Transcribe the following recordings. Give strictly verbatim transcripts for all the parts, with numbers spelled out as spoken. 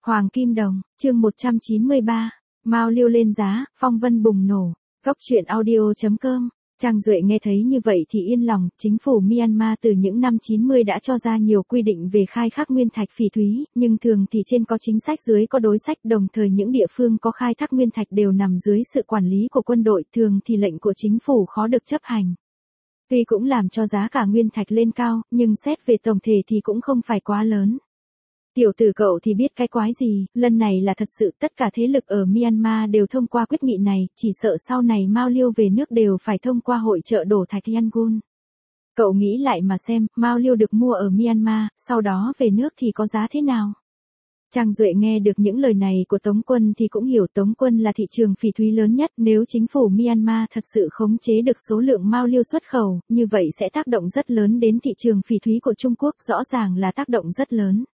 Hoàng Kim Đồng, chương một trăm chín mươi ba, Mao Liêu lên giá, phong vân bùng nổ. Góc truyện audio chấm com. Trang Duệ nghe thấy như vậy thì yên lòng, chính phủ Myanmar từ những năm chín mươi đã cho ra nhiều quy định về khai thác nguyên thạch phỉ thúy, nhưng thường thì trên có chính sách dưới có đối sách, đồng thời những địa phương có khai thác nguyên thạch đều nằm dưới sự quản lý của quân đội, thường thì lệnh của chính phủ khó được chấp hành. Tuy cũng làm cho giá cả nguyên thạch lên cao, nhưng xét về tổng thể thì cũng không phải quá lớn. Tiểu tử cậu thì biết cái quái gì, lần này là thật sự tất cả thế lực ở Myanmar đều thông qua quyết nghị này, chỉ sợ sau này Mao Liêu về nước đều phải thông qua hội chợ đổ thạch Yangon. Cậu nghĩ lại mà xem, Mao Liêu được mua ở Myanmar, sau đó về nước thì có giá thế nào? Trang Duệ nghe được những lời này của Tống Quân thì cũng hiểu Tống Quân là thị trường phỉ thúy lớn nhất, nếu chính phủ Myanmar thật sự khống chế được số lượng Mao Liêu xuất khẩu, như vậy sẽ tác động rất lớn đến thị trường phỉ thúy của Trung Quốc, rõ ràng là tác động rất lớn.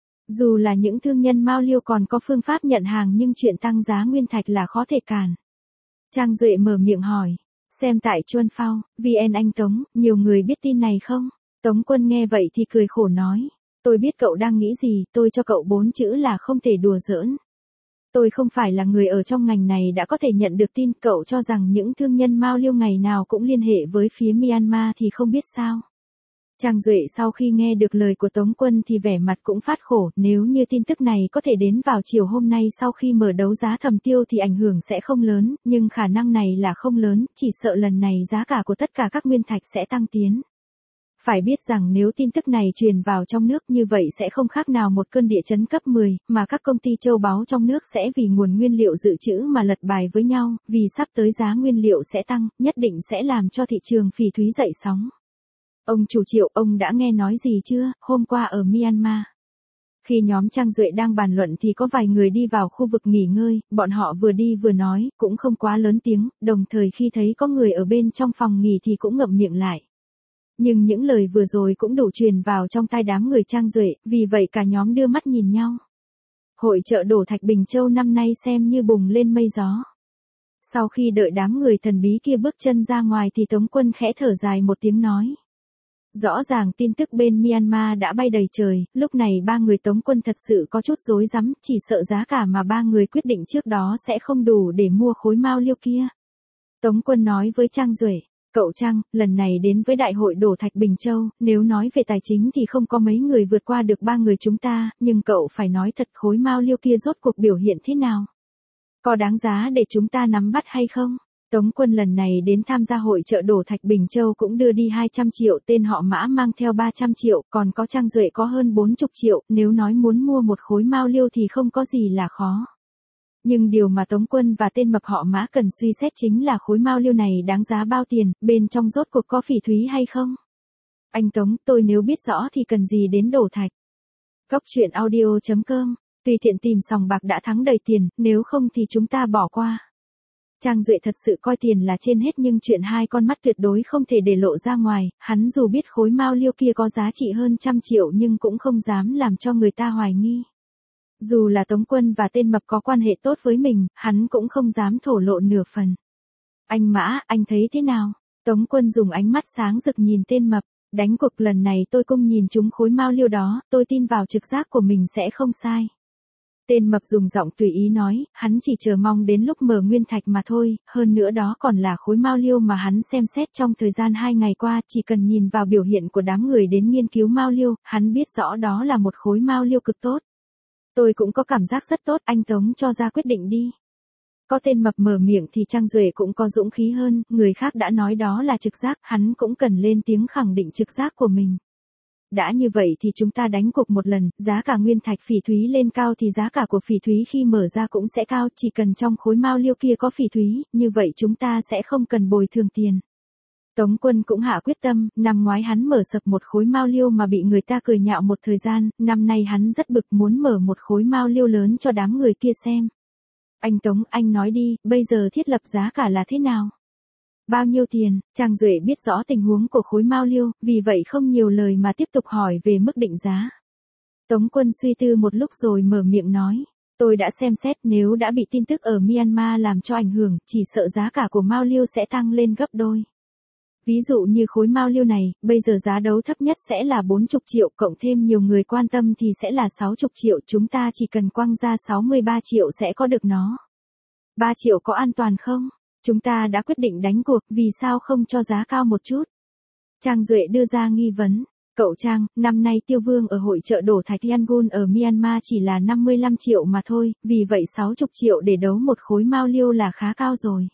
Dù là những thương nhân Mao Liêu còn có phương pháp nhận hàng nhưng chuyện tăng giá nguyên thạch là khó thể cản. Trang Duệ mở miệng hỏi, xem tại Chuan Phao, vê en anh Tống, nhiều người biết tin này không? Tống Quân nghe vậy thì cười khổ nói, tôi biết cậu đang nghĩ gì, tôi cho cậu bốn chữ là không thể đùa giỡn. Tôi không phải là người ở trong ngành này đã có thể nhận được tin, cậu cho rằng những thương nhân Mao Liêu ngày nào cũng liên hệ với phía Myanmar thì không biết sao. Trang Duệ sau khi nghe được lời của Tống Quân thì vẻ mặt cũng phát khổ, nếu như tin tức này có thể đến vào chiều hôm nay sau khi mở đấu giá thầm tiêu thì ảnh hưởng sẽ không lớn, nhưng khả năng này là không lớn, chỉ sợ lần này giá cả của tất cả các nguyên thạch sẽ tăng tiến. Phải biết rằng nếu tin tức này truyền vào trong nước như vậy sẽ không khác nào một cơn địa chấn cấp mười, mà các công ty châu báu trong nước sẽ vì nguồn nguyên liệu dự trữ mà lật bài với nhau, vì sắp tới giá nguyên liệu sẽ tăng, nhất định sẽ làm cho thị trường phỉ thúy dậy sóng. Ông chủ Triệu, ông đã nghe nói gì chưa, hôm qua ở Myanmar? Khi nhóm Trang Duệ đang bàn luận thì có vài người đi vào khu vực nghỉ ngơi, bọn họ vừa đi vừa nói, cũng không quá lớn tiếng, đồng thời khi thấy có người ở bên trong phòng nghỉ thì cũng ngậm miệng lại. Nhưng những lời vừa rồi cũng đủ truyền vào trong tai đám người Trang Duệ, vì vậy cả nhóm đưa mắt nhìn nhau. Hội chợ đổ thạch Bình Châu năm nay xem như bùng lên mây gió. Sau khi đợi đám người thần bí kia bước chân ra ngoài thì Tống Quân khẽ thở dài một tiếng nói. Rõ ràng tin tức bên Myanmar đã bay đầy trời, lúc này ba người Tống Quân thật sự có chút rối rắm, chỉ sợ giá cả mà ba người quyết định trước đó sẽ không đủ để mua khối Mao Liêu kia. Tống Quân nói với Trang Duệ, cậu Trang, lần này đến với đại hội đổ thạch Bình Châu, nếu nói về tài chính thì không có mấy người vượt qua được ba người chúng ta, nhưng cậu phải nói thật khối Mao Liêu kia rốt cuộc biểu hiện thế nào? Có đáng giá để chúng ta nắm bắt hay không? Tống Quân lần này đến tham gia hội chợ đổ thạch Bình Châu cũng đưa đi hai trăm triệu, tên họ Mã mang theo ba trăm triệu, còn có Trang Duệ có hơn bốn mươi triệu, nếu nói muốn mua một khối Mao Liêu thì không có gì là khó. Nhưng điều mà Tống Quân và tên mập họ Mã cần suy xét chính là khối Mao Liêu này đáng giá bao tiền, bên trong rốt cuộc có phỉ thúy hay không? Anh Tống, tôi nếu biết rõ thì cần gì đến đổ thạch? Góc truyện audio chấm com, tùy tiện tìm sòng bạc đã thắng đầy tiền, nếu không thì chúng ta bỏ qua. Trang Duệ thật sự coi tiền là trên hết nhưng chuyện hai con mắt tuyệt đối không thể để lộ ra ngoài, hắn dù biết khối Mao Liêu kia có giá trị hơn trăm triệu nhưng cũng không dám làm cho người ta hoài nghi. Dù là Tống Quân và tên mập có quan hệ tốt với mình, hắn cũng không dám thổ lộ nửa phần. Anh Mã, anh thấy thế nào? Tống Quân dùng ánh mắt sáng rực nhìn tên mập, đánh cuộc lần này tôi cũng nhìn trúng khối Mao Liêu đó, tôi tin vào trực giác của mình sẽ không sai. Tên mập dùng giọng tùy ý nói, hắn chỉ chờ mong đến lúc mở nguyên thạch mà thôi, hơn nữa đó còn là khối Mao Liêu mà hắn xem xét trong thời gian hai ngày qua, chỉ cần nhìn vào biểu hiện của đám người đến nghiên cứu Mao Liêu, hắn biết rõ đó là một khối Mao Liêu cực tốt. Tôi cũng có cảm giác rất tốt, anh Tống cho ra quyết định đi. Có tên mập mở miệng thì Trang Duệ cũng có dũng khí hơn, người khác đã nói đó là trực giác, hắn cũng cần lên tiếng khẳng định trực giác của mình. Đã như vậy thì chúng ta đánh cuộc một lần, giá cả nguyên thạch phỉ thúy lên cao thì giá cả của phỉ thúy khi mở ra cũng sẽ cao, chỉ cần trong khối Mao Liêu kia có phỉ thúy, như vậy chúng ta sẽ không cần bồi thường tiền. Tống Quân cũng hạ quyết tâm, năm ngoái hắn mở sập một khối Mao Liêu mà bị người ta cười nhạo một thời gian, năm nay hắn rất bực muốn mở một khối Mao Liêu lớn cho đám người kia xem. Anh Tống, anh nói đi, bây giờ thiết lập giá cả là thế nào? Bao nhiêu tiền? Trang Duệ biết rõ tình huống của khối Mao Liêu, vì vậy không nhiều lời mà tiếp tục hỏi về mức định giá. Tống Quân suy tư một lúc rồi mở miệng nói, tôi đã xem xét nếu đã bị tin tức ở Myanmar làm cho ảnh hưởng, chỉ sợ giá cả của Mao Liêu sẽ tăng lên gấp đôi. Ví dụ như khối mao liêu này, bây giờ giá đấu thấp nhất sẽ là bốn mươi triệu, cộng thêm nhiều người quan tâm thì sẽ là sáu mươi triệu, chúng ta chỉ cần quăng ra sáu mươi ba triệu sẽ có được nó. ba triệu có an toàn không? Chúng ta đã quyết định đánh cuộc, vì sao không cho giá cao một chút? Trang Duệ đưa ra nghi vấn. Cậu Trang, năm nay Tiêu Vương ở hội chợ đổ thạch Yangon ở Myanmar chỉ là năm mươi lăm triệu mà thôi, vì vậy sáu mươi triệu để đấu một khối mao liêu là khá cao rồi.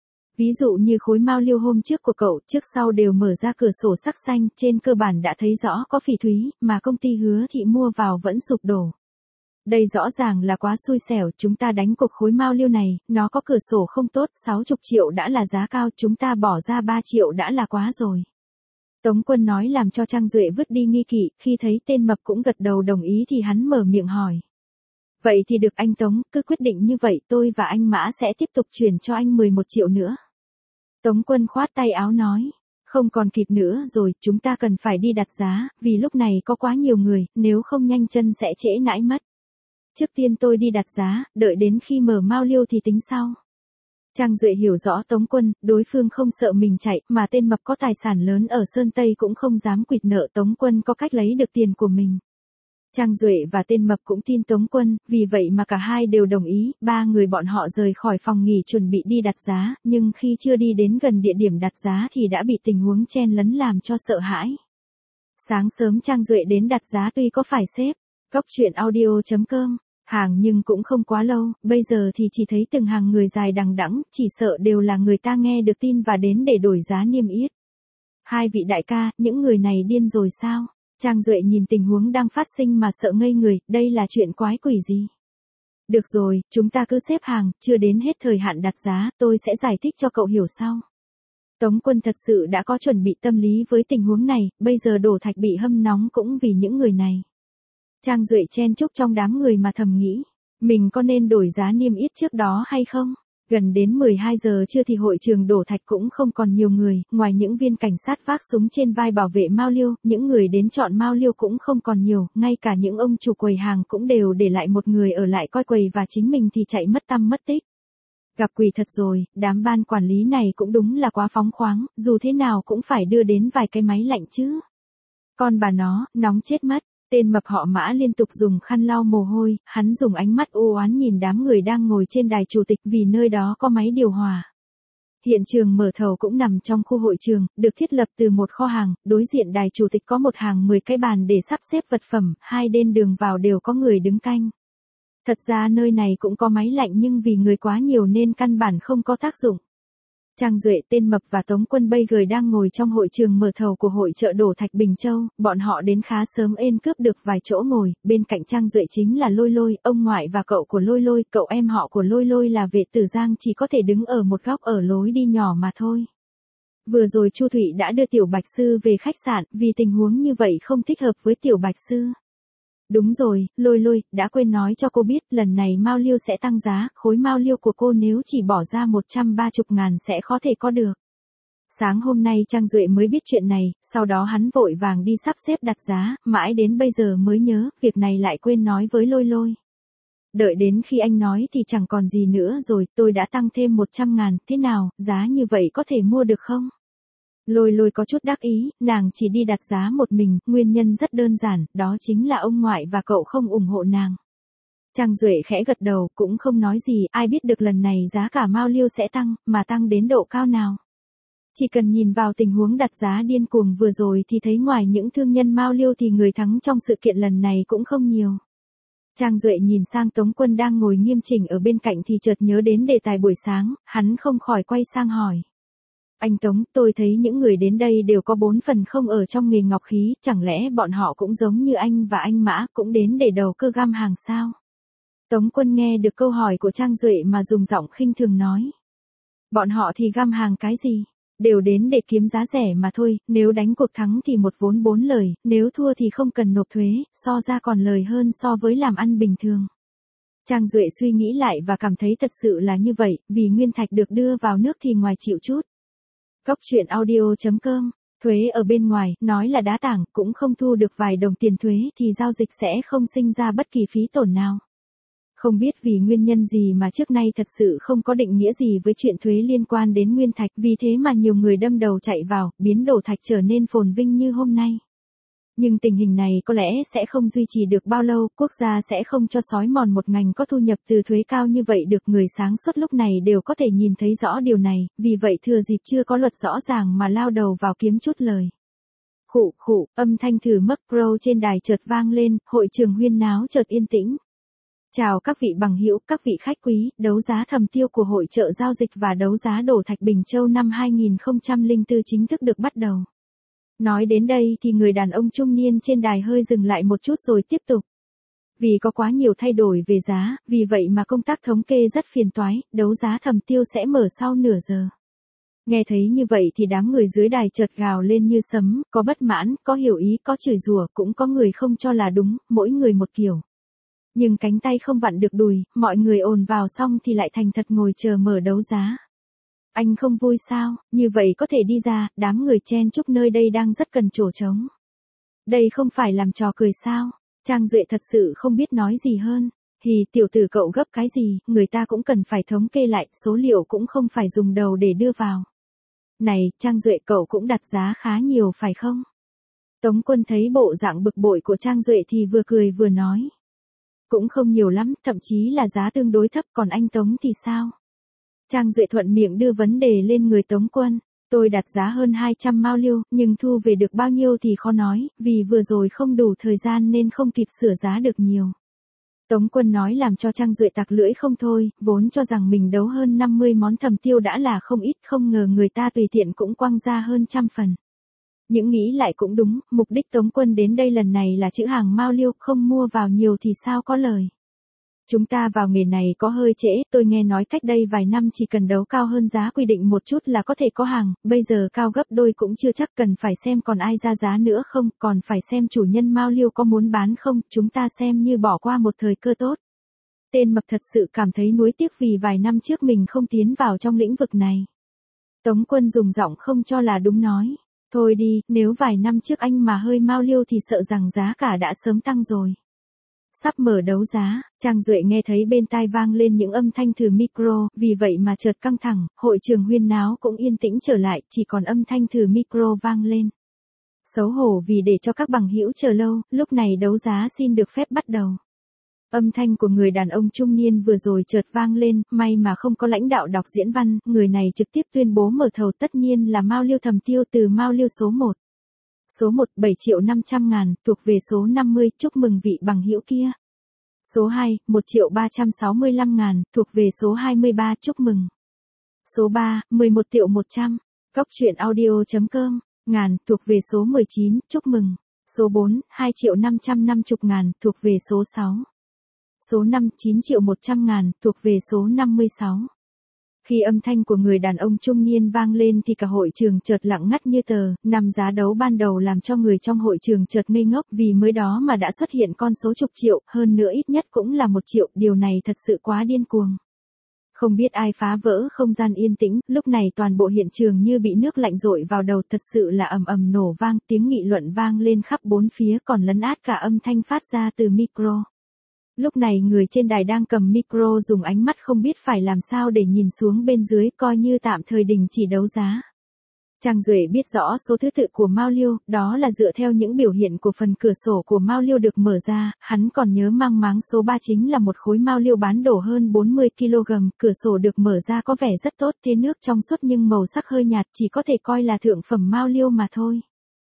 Ví dụ như khối mao liêu hôm trước của cậu, trước sau đều mở ra cửa sổ sắc xanh, trên cơ bản đã thấy rõ có phỉ thúy, mà công ty Hứa Thị mua vào vẫn sụp đổ. Đây rõ ràng là quá xui xẻo, chúng ta đánh cuộc khối mao liêu này, nó có cửa sổ không tốt, sáu mươi triệu đã là giá cao, chúng ta bỏ ra ba triệu đã là quá rồi. Tống Quân nói làm cho Trang Duệ vứt đi nghi kỵ, khi thấy tên mập cũng gật đầu đồng ý thì hắn mở miệng hỏi. Vậy thì được anh Tống, cứ quyết định như vậy, tôi và anh Mã sẽ tiếp tục chuyển cho anh mười một triệu nữa. Tống Quân khoát tay áo nói, không còn kịp nữa rồi, chúng ta cần phải đi đặt giá, vì lúc này có quá nhiều người, nếu không nhanh chân sẽ trễ nãi mất. Trước tiên tôi đi đặt giá, đợi đến khi mở mao liêu thì tính sau. Trang Duệ hiểu rõ Tống Quân, đối phương không sợ mình chạy, mà tên mập có tài sản lớn ở Sơn Tây cũng không dám quỵt nợ Tống Quân có cách lấy được tiền của mình. Trang Duệ và tên mập cũng tin Tống Quân, vì vậy mà cả hai đều đồng ý, ba người bọn họ rời khỏi phòng nghỉ chuẩn bị đi đặt giá, nhưng khi chưa đi đến gần địa điểm đặt giá thì đã bị tình huống chen lấn làm cho sợ hãi. Sáng sớm Trang Duệ đến đặt giá tuy có phải xếp, cốc truyện audio chấm com, hàng nhưng cũng không quá lâu, bây giờ thì chỉ thấy từng hàng người dài đằng đẵng, chỉ sợ đều là người ta nghe được tin và đến để đổi giá niêm yết. Hai vị đại ca, những người này điên rồi sao? Trang Duệ nhìn tình huống đang phát sinh mà sợ ngây người, đây là chuyện quái quỷ gì? Được rồi, chúng ta cứ xếp hàng, chưa đến hết thời hạn đặt giá, tôi sẽ giải thích cho cậu hiểu sau. Tống Quân thật sự đã có chuẩn bị tâm lý với tình huống này, bây giờ đổ thạch bị hâm nóng cũng vì những người này. Trang Duệ chen chúc trong đám người mà thầm nghĩ, mình có nên đổi giá niêm yết trước đó hay không? Gần đến mười hai giờ trưa thì hội trường đổ thạch cũng không còn nhiều người, ngoài những viên cảnh sát vác súng trên vai bảo vệ mao liêu, những người đến chọn mao liêu cũng không còn nhiều, ngay cả những ông chủ quầy hàng cũng đều để lại một người ở lại coi quầy và chính mình thì chạy mất tăm mất tích. Gặp quỷ thật rồi, đám ban quản lý này cũng đúng là quá phóng khoáng, dù thế nào cũng phải đưa đến vài cái máy lạnh chứ. Con bà nó, nóng chết mất. Tên mập họ Mã liên tục dùng khăn lau mồ hôi, hắn dùng ánh mắt u oán nhìn đám người đang ngồi trên đài chủ tịch vì nơi đó có máy điều hòa. Hiện trường mở thầu cũng nằm trong khu hội trường, được thiết lập từ một kho hàng, đối diện đài chủ tịch có một hàng mười cái bàn để sắp xếp vật phẩm, hai bên đường vào đều có người đứng canh. Thật ra nơi này cũng có máy lạnh nhưng vì người quá nhiều nên căn bản không có tác dụng. Trang Duệ, tên mập và Tống Quân bây giờ đang ngồi trong hội trường mở thầu của hội chợ đổ thạch Bình Châu, bọn họ đến khá sớm ên cướp được vài chỗ ngồi, bên cạnh Trang Duệ chính là Lôi Lôi, ông ngoại và cậu của Lôi Lôi, cậu em họ của Lôi Lôi là Vệ Tử Giang chỉ có thể đứng ở một góc ở lối đi nhỏ mà thôi. Vừa rồi Chu Thụy đã đưa Tiểu Bạch Sư về khách sạn, vì tình huống như vậy không thích hợp với Tiểu Bạch Sư. Đúng rồi, Lôi Lôi, đã quên nói cho cô biết, lần này mao liêu sẽ tăng giá, khối mao liêu của cô nếu chỉ bỏ ra một trăm ba mươi ngàn sẽ khó thể có được. Sáng hôm nay Trang Duệ mới biết chuyện này, sau đó hắn vội vàng đi sắp xếp đặt giá, mãi đến bây giờ mới nhớ, việc này lại quên nói với Lôi Lôi. Đợi đến khi anh nói thì chẳng còn gì nữa rồi, tôi đã tăng thêm một trăm ngàn, thế nào, giá như vậy có thể mua được không? Lôi Lôi có chút đắc ý, nàng chỉ đi đặt giá một mình, nguyên nhân rất đơn giản, đó chính là ông ngoại và cậu không ủng hộ nàng. Trang Duệ khẽ gật đầu, cũng không nói gì, ai biết được lần này giá cả mao liêu sẽ tăng, mà tăng đến độ cao nào. Chỉ cần nhìn vào tình huống đặt giá điên cuồng vừa rồi thì thấy ngoài những thương nhân mao liêu thì người thắng trong sự kiện lần này cũng không nhiều. Trang Duệ nhìn sang Tống Quân đang ngồi nghiêm chỉnh ở bên cạnh thì chợt nhớ đến đề tài buổi sáng, hắn không khỏi quay sang hỏi. Anh Tống, tôi thấy những người đến đây đều có bốn phần không ở trong nghề ngọc khí, chẳng lẽ bọn họ cũng giống như anh và anh Mã, cũng đến để đầu cơ găm hàng sao? Tống Quân nghe được câu hỏi của Trang Duệ mà dùng giọng khinh thường nói. Bọn họ thì găm hàng cái gì? Đều đến để kiếm giá rẻ mà thôi, nếu đánh cuộc thắng thì một vốn bốn lời, nếu thua thì không cần nộp thuế, so ra còn lời hơn so với làm ăn bình thường. Trang Duệ suy nghĩ lại và cảm thấy thật sự là như vậy, vì nguyên thạch được đưa vào nước thì ngoài chịu chút. Cốc truyện audio chấm com, thuế ở bên ngoài, nói là đá tảng, cũng không thu được vài đồng tiền thuế thì giao dịch sẽ không sinh ra bất kỳ phí tổn nào. Không biết vì nguyên nhân gì mà trước nay thật sự không có định nghĩa gì với chuyện thuế liên quan đến nguyên thạch, vì thế mà nhiều người đâm đầu chạy vào, biến đổ thạch trở nên phồn vinh như hôm nay. Nhưng tình hình này có lẽ sẽ không duy trì được bao lâu, quốc gia sẽ không cho xói mòn một ngành có thu nhập từ thuế cao như vậy được. Người sáng suốt lúc này đều có thể nhìn thấy rõ điều này, vì vậy thừa dịp chưa có luật rõ ràng mà lao đầu vào kiếm chút lời. Khụ khụ, âm thanh thử Mac Pro trên đài chợt vang lên, hội trường huyên náo chợt yên tĩnh. Chào các vị bằng hữu, các vị khách quý, đấu giá thầm tiêu của hội chợ giao dịch và đấu giá đổ thạch Bình Châu năm hai nghìn không trăm lẻ bốn chính thức được bắt đầu. Nói đến đây thì người đàn ông trung niên trên đài hơi dừng lại một chút rồi tiếp tục. Vì có quá nhiều thay đổi về giá, vì vậy mà công tác thống kê rất phiền toái, đấu giá thầm tiêu sẽ mở sau nửa giờ. Nghe thấy như vậy thì đám người dưới đài chợt gào lên như sấm, có bất mãn, có hiểu ý, có chửi rủa, cũng có người không cho là đúng, mỗi người một kiểu. Nhưng cánh tay không vặn được đùi, mọi người ồn vào xong thì lại thành thật ngồi chờ mở đấu giá. Anh không vui sao, như vậy có thể đi ra, đám người chen chúc nơi đây đang rất cần chỗ trống. Đây không phải làm trò cười sao, Trang Duệ thật sự không biết nói gì hơn. Hì, tiểu tử cậu gấp cái gì, người ta cũng cần phải thống kê lại, số liệu cũng không phải dùng đầu để đưa vào. Này, Trang Duệ cậu cũng đặt giá khá nhiều phải không? Tống Quân thấy bộ dạng bực bội của Trang Duệ thì vừa cười vừa nói. Cũng không nhiều lắm, thậm chí là giá tương đối thấp, còn anh Tống thì sao? Trang Duệ thuận miệng đưa vấn đề lên người Tống Quân. Tôi đặt giá hơn hai trăm mao liêu, nhưng thu về được bao nhiêu thì khó nói, vì vừa rồi không đủ thời gian nên không kịp sửa giá được nhiều. Tống Quân nói làm cho Trang Duệ tặc lưỡi không thôi, vốn cho rằng mình đấu hơn năm mươi món thầm tiêu đã là không ít, không ngờ người ta tùy tiện cũng quăng ra hơn trăm phần. Những nghĩ lại cũng đúng, mục đích Tống Quân đến đây lần này là chữ hàng mao liêu, không mua vào nhiều thì sao có lời. Chúng ta vào nghề này có hơi trễ, tôi nghe nói cách đây vài năm chỉ cần đấu cao hơn giá quy định một chút là có thể có hàng, bây giờ cao gấp đôi cũng chưa chắc, cần phải xem còn ai ra giá nữa không, còn phải xem chủ nhân mao liêu có muốn bán không, chúng ta xem như bỏ qua một thời cơ tốt. Tên mập thật sự cảm thấy nuối tiếc vì vài năm trước mình không tiến vào trong lĩnh vực này. Tống Quân dùng giọng không cho là đúng nói. Thôi đi, nếu vài năm trước anh mà hơi mao liêu thì sợ rằng giá cả đã sớm tăng rồi. Sắp mở đấu giá, Trang Duệ nghe thấy bên tai vang lên những âm thanh thử micro, vì vậy mà chợt căng thẳng, hội trường huyên náo cũng yên tĩnh trở lại, chỉ còn âm thanh thử micro vang lên. Xấu hổ vì để cho các bằng hữu chờ lâu, lúc này đấu giá xin được phép bắt đầu. Âm thanh của người đàn ông trung niên vừa rồi chợt vang lên, may mà không có lãnh đạo đọc diễn văn, người này trực tiếp tuyên bố mở thầu, tất nhiên là mao liêu thầm tiêu từ mao liêu số một. Số một, bảy triệu năm trăm ngàn, thuộc về số năm mươi, chúc mừng vị bằng hữu kia. Số hai, một triệu ba trăm sáu mươi lăm ngàn, thuộc về số hai mươi ba, chúc mừng. Số ba, mười một triệu một trăm, góc truyện audio chấm com, ngàn, thuộc về số mười chín, chúc mừng. Số bốn, hai triệu năm trăm năm mươi ngàn, thuộc về số sáu. Số năm, chín triệu một trăm ngàn, thuộc về số năm mươi sáu. Khi âm thanh của người đàn ông trung niên vang lên thì cả hội trường chợt lặng ngắt như tờ, năm giá đấu ban đầu làm cho người trong hội trường chợt ngây ngốc vì mới đó mà đã xuất hiện con số chục triệu, hơn nữa ít nhất cũng là một triệu, điều này thật sự quá điên cuồng. Không biết ai phá vỡ không gian yên tĩnh, lúc này toàn bộ hiện trường như bị nước lạnh dội vào đầu, thật sự là ầm ầm nổ vang, tiếng nghị luận vang lên khắp bốn phía còn lấn át cả âm thanh phát ra từ micro. Lúc này người trên đài đang cầm micro dùng ánh mắt không biết phải làm sao để nhìn xuống bên dưới, coi như tạm thời đình chỉ đấu giá. Trang Duệ biết rõ số thứ tự của mao liêu, đó là dựa theo những biểu hiện của phần cửa sổ của mao liêu được mở ra, hắn còn nhớ mang máng số ba chính là một khối mao liêu bán đổ hơn bốn mươi ki lô gam, cửa sổ được mở ra có vẻ rất tốt, thế nước trong suốt nhưng màu sắc hơi nhạt, chỉ có thể coi là thượng phẩm mao liêu mà thôi.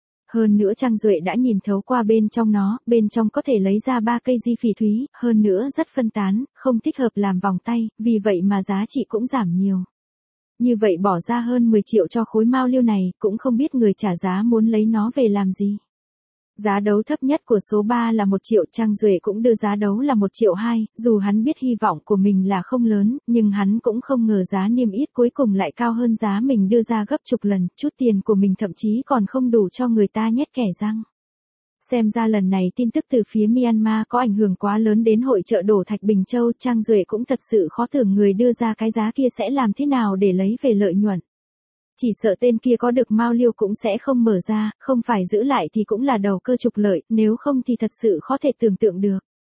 Hơn nữa Trang Duệ đã nhìn thấu qua bên trong nó, bên trong có thể lấy ra ba cây di phỉ thúy, hơn nữa rất phân tán, không thích hợp làm vòng tay, vì vậy mà giá trị cũng giảm nhiều. Như vậy bỏ ra hơn mười triệu cho khối mao liêu này, cũng không biết người trả giá muốn lấy nó về làm gì. Giá đấu thấp nhất của số ba là một triệu, Trang Duệ cũng đưa giá đấu là một triệu hai, dù hắn biết hy vọng của mình là không lớn, nhưng hắn cũng không ngờ giá niêm yết cuối cùng lại cao hơn giá mình đưa ra gấp chục lần, chút tiền của mình thậm chí còn không đủ cho người ta nhét kẻ răng. Xem ra lần này tin tức từ phía Myanmar có ảnh hưởng quá lớn đến hội chợ đổ thạch Bình Châu, Trang Duệ cũng thật sự khó tưởng người đưa ra cái giá kia sẽ làm thế nào để lấy về lợi nhuận. Chỉ sợ tên kia có được mao liêu cũng sẽ không mở ra, không phải giữ lại thì cũng là đầu cơ trục lợi, nếu không thì thật sự khó thể tưởng tượng được.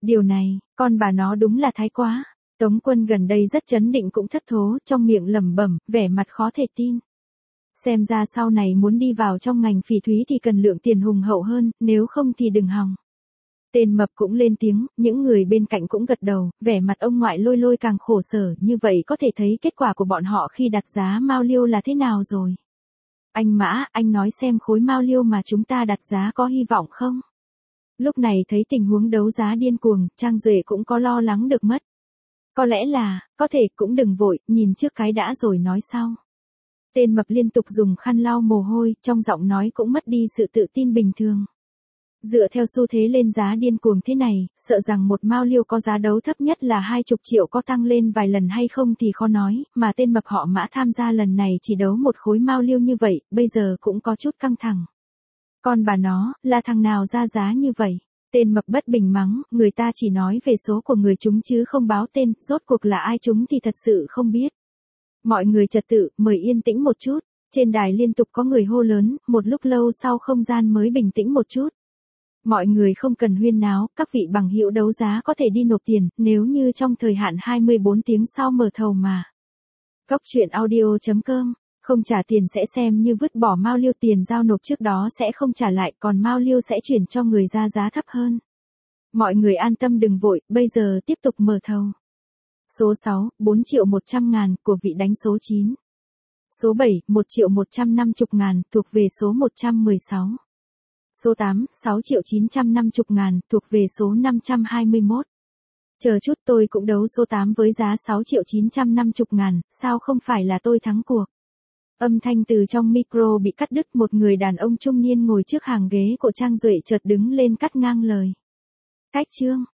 Điều này, con bà nó đúng là thái quá. Tống Quân gần đây rất trấn định cũng thất thố, trong miệng lẩm bẩm, vẻ mặt khó thể tin. Xem ra sau này muốn đi vào trong ngành phỉ thúy thì cần lượng tiền hùng hậu hơn, nếu không thì đừng hòng. Tên Mập cũng lên tiếng, những người bên cạnh cũng gật đầu, vẻ mặt ông ngoại Lôi Lôi càng khổ sở, như vậy có thể thấy kết quả của bọn họ khi đặt giá mao liêu là thế nào rồi. Anh Mã, anh nói xem khối mao liêu mà chúng ta đặt giá có hy vọng không? Lúc này thấy tình huống đấu giá điên cuồng, Trang Duệ cũng có lo lắng được mất. Có lẽ là, có thể cũng đừng vội, nhìn trước cái đã rồi nói sau. Tên Mập liên tục dùng khăn lau mồ hôi, trong giọng nói cũng mất đi sự tự tin bình thường. Dựa theo xu thế lên giá điên cuồng thế này, sợ rằng một mao liêu có giá đấu thấp nhất là hai chục triệu có tăng lên vài lần hay không thì khó nói, mà tên Mập họ Mã tham gia lần này chỉ đấu một khối mao liêu như vậy, bây giờ cũng có chút căng thẳng. Con bà nó, là thằng nào ra giá như vậy? Tên Mập bất bình mắng, người ta chỉ nói về số của người chúng chứ không báo tên, rốt cuộc là ai chúng thì thật sự không biết. Mọi người trật tự, mời yên tĩnh một chút. Trên đài liên tục có người hô lớn, một lúc lâu sau không gian mới bình tĩnh một chút. Mọi người không cần huyên náo, các vị bằng hữu đấu giá có thể đi nộp tiền, nếu như trong thời hạn hai mươi bốn tiếng sau mở thầu mà. Góc truyện audio chấm com, không trả tiền sẽ xem như vứt bỏ mao liêu, tiền giao nộp trước đó sẽ không trả lại, còn mao liêu sẽ chuyển cho người ra giá thấp hơn. Mọi người an tâm đừng vội, bây giờ tiếp tục mở thầu. Số sáu, bốn triệu một trăm ngàn, của vị đánh số chín. Số bảy, một triệu một trăm năm mươi ngàn, thuộc về số một trăm mười sáu. Số tám, sáu triệu chín trăm năm mươi ngàn, thuộc về số năm trăm hai mươi mốt. Chờ chút, tôi cũng đấu số tám với giá sáu triệu chín trăm năm mươi ngàn, sao không phải là tôi thắng cuộc? Âm thanh từ trong micro bị cắt đứt, một người đàn ông trung niên ngồi trước hàng ghế của Trang Duệ chợt đứng lên cắt ngang lời. Cách chương.